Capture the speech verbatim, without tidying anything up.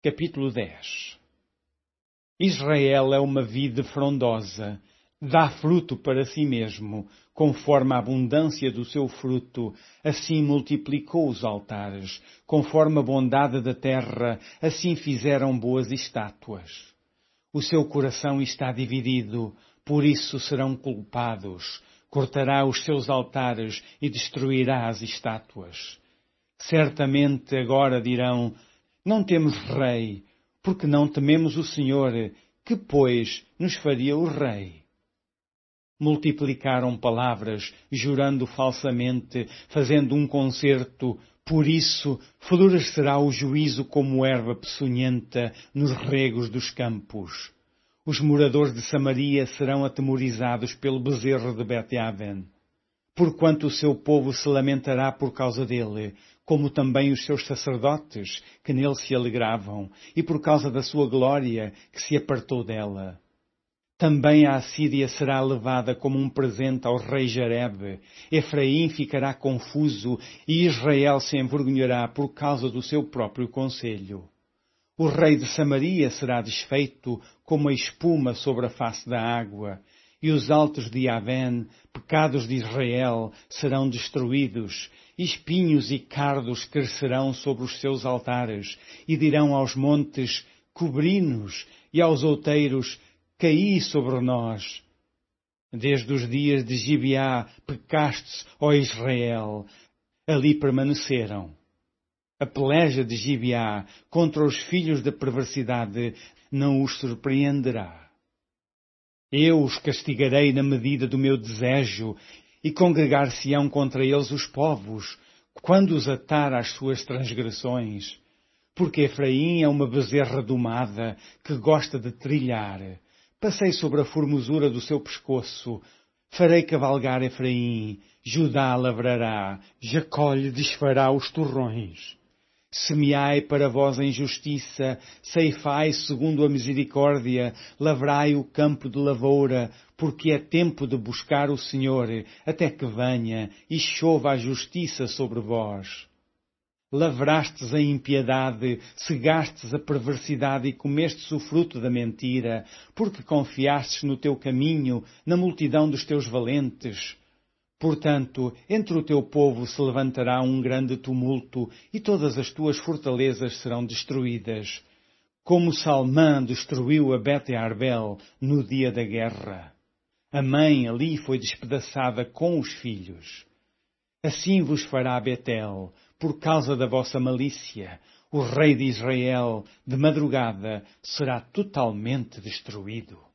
Capítulo dez. Israel é uma vide frondosa, dá fruto para si mesmo, conforme a abundância do seu fruto, assim multiplicou os altares, conforme a bondade da terra, assim fizeram boas estátuas. O seu coração está dividido, por isso serão culpados, cortará os seus altares e destruirá as estátuas. Certamente agora dirão, não temos rei, porque não tememos o Senhor, que, pois, nos faria o rei. Multiplicaram palavras, jurando falsamente, fazendo um concerto, por isso florescerá o juízo como erva peçonhenta nos regos dos campos. Os moradores de Samaria serão atemorizados pelo bezerro de Bet-Aven, porquanto o seu povo se lamentará por causa dele, como também os seus sacerdotes, que nele se alegravam, e por causa da sua glória, que se apartou dela. Também a Assíria será levada como um presente ao rei Jareb, Efraim ficará confuso, e Israel se envergonhará por causa do seu próprio conselho. O rei de Samaria será desfeito como a espuma sobre a face da água, e os altos de Aven, pecados de Israel, serão destruídos, espinhos e cardos crescerão sobre os seus altares, e dirão aos montes, cobri-nos, e aos outeiros, caí sobre nós. Desde os dias de Gibeá pecaste, ó Israel, ali permaneceram. A peleja de Gibeá contra os filhos da perversidade não os surpreenderá. Eu os castigarei na medida do meu desejo, e congregar-se-ão contra eles os povos, quando os atar às suas transgressões. Porque Efraim é uma bezerra domada, que gosta de trilhar. Passei sobre a formosura do seu pescoço. Farei cavalgar Efraim, Judá lavrará, Jacó lhe desfará os torrões. Semeai para vós em justiça, ceifai segundo a misericórdia, lavrai o campo de lavoura, porque é tempo de buscar o Senhor, até que venha, e chova a justiça sobre vós. Lavrastes a impiedade, cegastes a perversidade e comestes o fruto da mentira, porque confiastes no teu caminho, na multidão dos teus valentes. Portanto, entre o teu povo se levantará um grande tumulto, e todas as tuas fortalezas serão destruídas, como Salmã destruiu a Bet-Arbel no dia da guerra. A mãe ali foi despedaçada com os filhos. Assim vos fará Betel, por causa da vossa malícia. O rei de Israel, de madrugada, será totalmente destruído.